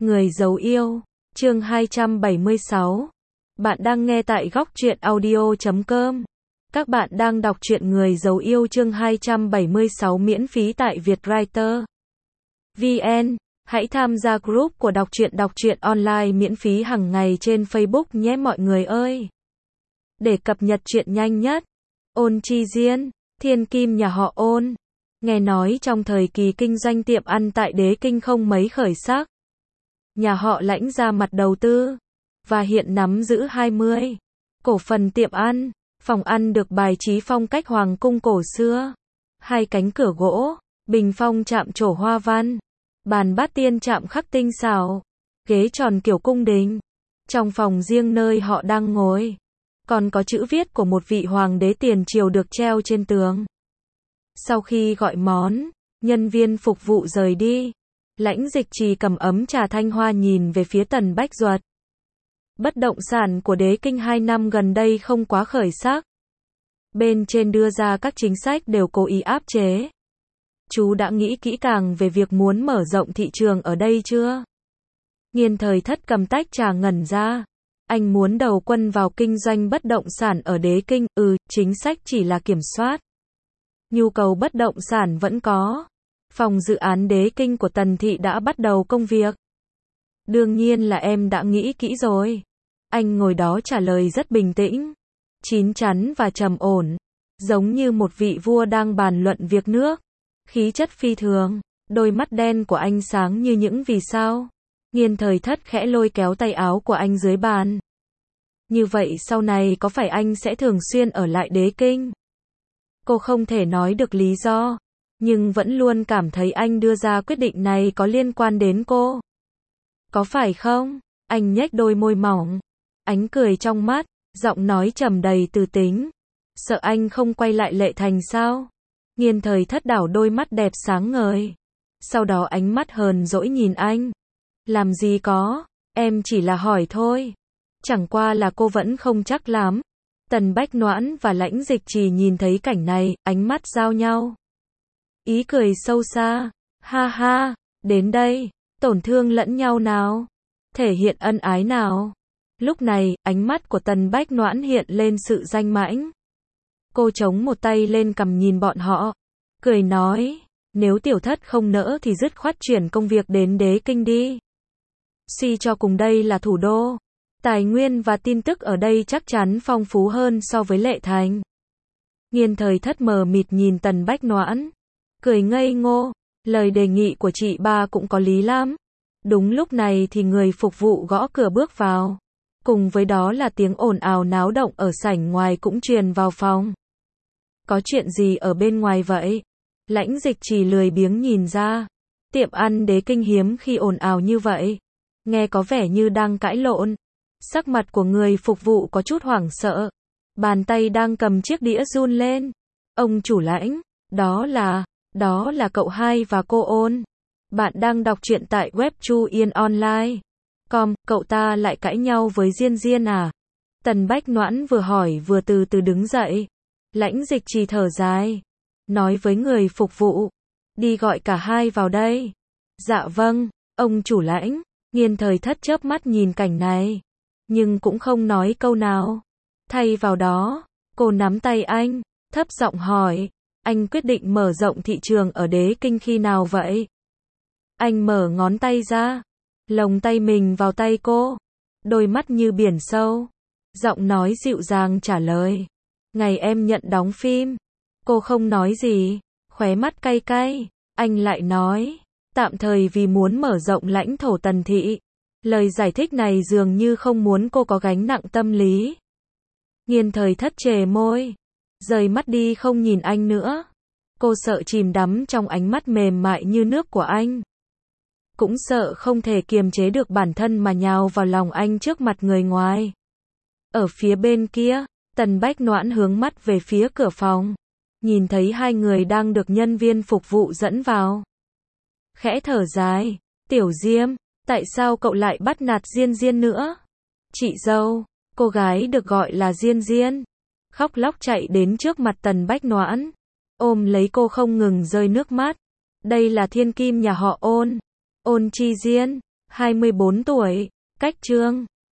Người giấu yêu, chương 276. Bạn đang nghe tại góc truyện audio.com. Các bạn đang đọc truyện Người giấu yêu chương 276 miễn phí tại Vietwriter VN. Hãy tham gia group của đọc truyện online miễn phí hàng ngày trên Facebook nhé mọi người ơi. Để cập nhật truyện nhanh nhất. Ôn Chi Diên, thiên kim nhà họ Ôn. Nghe nói trong thời kỳ kinh doanh tiệm ăn tại Đế Kinh không mấy khởi sắc. Nhà họ Lãnh ra mặt đầu tư, và hiện nắm giữ 20 cổ phần tiệm ăn. Phòng ăn được bài trí phong cách hoàng cung cổ xưa. 2 cánh cửa gỗ, bình phong chạm trổ hoa văn, bàn bát tiên chạm khắc tinh xảo, ghế tròn kiểu cung đình. Trong phòng riêng nơi họ đang ngồi, còn có chữ viết của một vị hoàng đế tiền triều được treo trên tường. Sau khi gọi món, nhân viên phục vụ rời đi. Lãnh Dịch Trì cầm ấm trà thanh hoa nhìn về phía Tần Bách Duật. Bất động sản của Đế Kinh 2 năm gần đây không quá khởi sắc. Bên trên đưa ra các chính sách đều cố ý áp chế. Chú đã nghĩ kỹ càng về việc muốn mở rộng thị trường ở đây chưa? Nghiên Thời Thất cầm tách trà ngẩn ra. Anh muốn đầu quân vào kinh doanh bất động sản ở Đế Kinh, chính sách chỉ là kiểm soát. Nhu cầu bất động sản vẫn có. Phòng dự án Đế Kinh của Tần Thị đã bắt đầu công việc. Đương nhiên là em đã nghĩ kỹ rồi. Anh ngồi đó trả lời rất bình tĩnh, chín chắn và trầm ổn, giống như một vị vua đang bàn luận việc nước. Khí chất phi thường, đôi mắt đen của anh sáng như những vì sao. Nghiên Thời Thất khẽ lôi kéo tay áo của anh dưới bàn. Như vậy sau này có phải anh sẽ thường xuyên ở lại Đế Kinh? Cô không thể nói được lý do, nhưng vẫn luôn cảm thấy anh đưa ra quyết định này có liên quan đến cô. Có phải không? Anh nhếch đôi môi mỏng, ánh cười trong mắt, giọng nói trầm đầy từ tính. Sợ anh không quay lại Lệ Thành sao? Nghiên Thời Thất đảo đôi mắt đẹp sáng ngời. Sau đó ánh mắt hờn dỗi nhìn anh. Làm gì có, em chỉ là hỏi thôi. Chẳng qua là cô vẫn không chắc lắm. Tần Bách Noãn và Lãnh Dịch Trì nhìn thấy cảnh này, ánh mắt giao nhau. Ý cười sâu xa. Ha ha, đến đây, tổn thương lẫn nhau nào. Thể hiện ân ái nào. Lúc này, ánh mắt của Tần Bách Noãn hiện lên sự danh mãnh. Cô chống một tay lên cằm nhìn bọn họ. Cười nói, nếu Tiểu Thất không nỡ thì dứt khoát chuyển công việc đến Đế Kinh đi. Suy cho cùng đây là thủ đô. Tài nguyên và tin tức ở đây chắc chắn phong phú hơn so với Lệ Thành. Nghiên Thời Thất mờ mịt nhìn Tần Bách Noãn. Cười ngây ngô, lời đề nghị của chị ba cũng có lý lắm. Đúng lúc này thì người phục vụ gõ cửa bước vào. Cùng với đó là tiếng ồn ào náo động ở sảnh ngoài cũng truyền vào phòng. Có chuyện gì ở bên ngoài vậy? Lãnh Dịch Trì lười biếng nhìn ra. Tiệm ăn Đế Kinh hiếm khi ồn ào như vậy. Nghe có vẻ như đang cãi lộn. Sắc mặt của người phục vụ có chút hoảng sợ. Bàn tay đang cầm chiếc đĩa run lên. Ông chủ Lãnh, đó là cậu hai và cô Ôn. Bạn đang đọc truyện tại web Chu Yên Online. Cậu ta lại cãi nhau với Diên Diên à? Tần Bách Noãn vừa hỏi vừa từ từ đứng dậy. Lãnh Dịch Trì thở dài, nói với người phục vụ, đi gọi cả hai vào đây. Dạ vâng, ông chủ Lãnh. Nghiên Thời Thất chớp mắt nhìn cảnh này, nhưng cũng không nói câu nào. Thay vào đó, cô nắm tay anh, thấp giọng hỏi, anh quyết định mở rộng thị trường ở Đế Kinh khi nào vậy? Anh mở ngón tay ra, lồng tay mình vào tay cô, đôi mắt như biển sâu, giọng nói dịu dàng trả lời, ngày em nhận đóng phim. Cô không nói gì, khóe mắt cay cay. Anh lại nói, tạm thời vì muốn mở rộng lãnh thổ Tần Thị. Lời giải thích này dường như không muốn cô có gánh nặng tâm lý. Nghiên Thời Thất chề môi, rời mắt đi không nhìn anh nữa. Cô sợ chìm đắm trong ánh mắt mềm mại như nước của anh. Cũng sợ không thể kiềm chế được bản thân mà nhào vào lòng anh trước mặt người ngoài. Ở phía bên kia, Tần Bách Noãn hướng mắt về phía cửa phòng. Nhìn thấy hai người đang được nhân viên phục vụ dẫn vào. Khẽ thở dài, Tiểu Diêm, tại sao cậu lại bắt nạt Diên Diên nữa? Chị dâu, cô gái được gọi là Diên Diên, khóc lóc chạy đến trước mặt Tần Bách Noãn, ôm lấy cô không ngừng rơi nước mắt. Đây là thiên kim nhà họ Ôn, Ôn Chi Diên. 24 tuổi, cách Trương